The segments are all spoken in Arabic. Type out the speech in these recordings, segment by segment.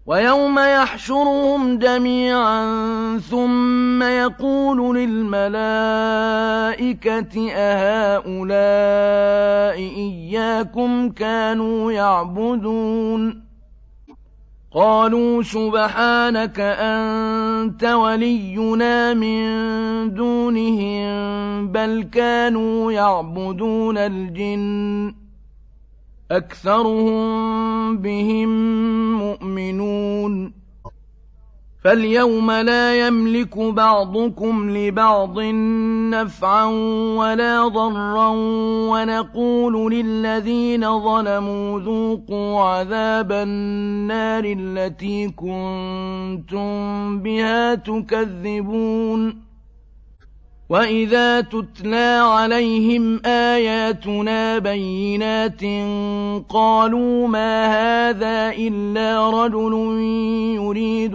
ويوم يحشرهم جميعا ثم يقول للملائكة أهؤلاء إياكم كانوا يعبدون قالوا سبحانك أنت ولينا من دونهم بل كانوا يعبدون الجن أكثرهم بهم مؤمنون فاليوم لا يملك بعضكم لبعض نفعا ولا ضرا ونقول للذين ظلموا ذوقوا عذاب النار التي كنتم بها تكذبون وإذا تتلى عليهم آياتنا بينات قالوا ما هذا إلا رجل يريد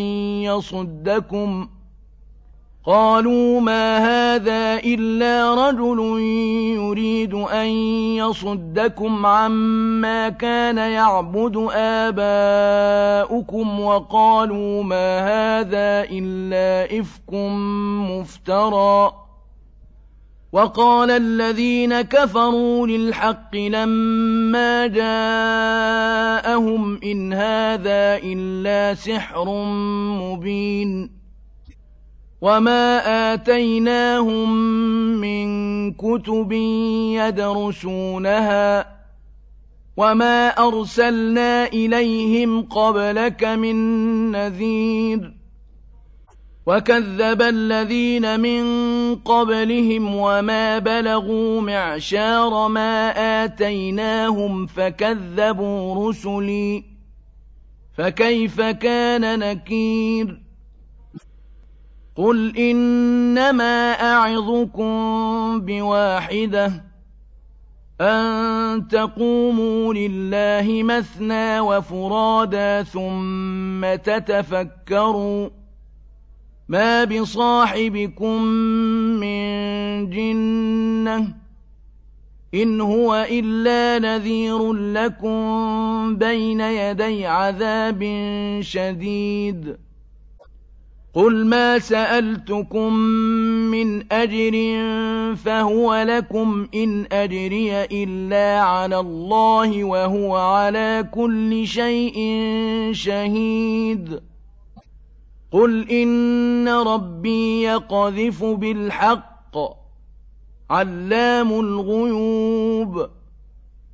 أن يصدكم عما كان يعبد آباؤكم وقالوا ما هذا إلا إفك مفترى وقال الذين كفروا للحق لما جاءهم إن هذا إلا سحر مبين وما آتيناهم من كتب يدرسونها وما أرسلنا إليهم قبلك من نذير وكذب الذين من قبلهم وما بلغوا معشار ما آتيناهم فكذبوا رسلي فكيف كان نكير قل إنما أعظكم بواحدة أن تقوموا لله مثنى وفرادا ثم تتفكروا ما بصاحبكم من جنة إن هو إلا نذير لكم بين يدي عذاب شديد قل ما سألتكم من أجر فهو لكم إن أجري إلا على الله وهو على كل شيء شهيد قل إن ربي يقذف بالحق علام الغيوب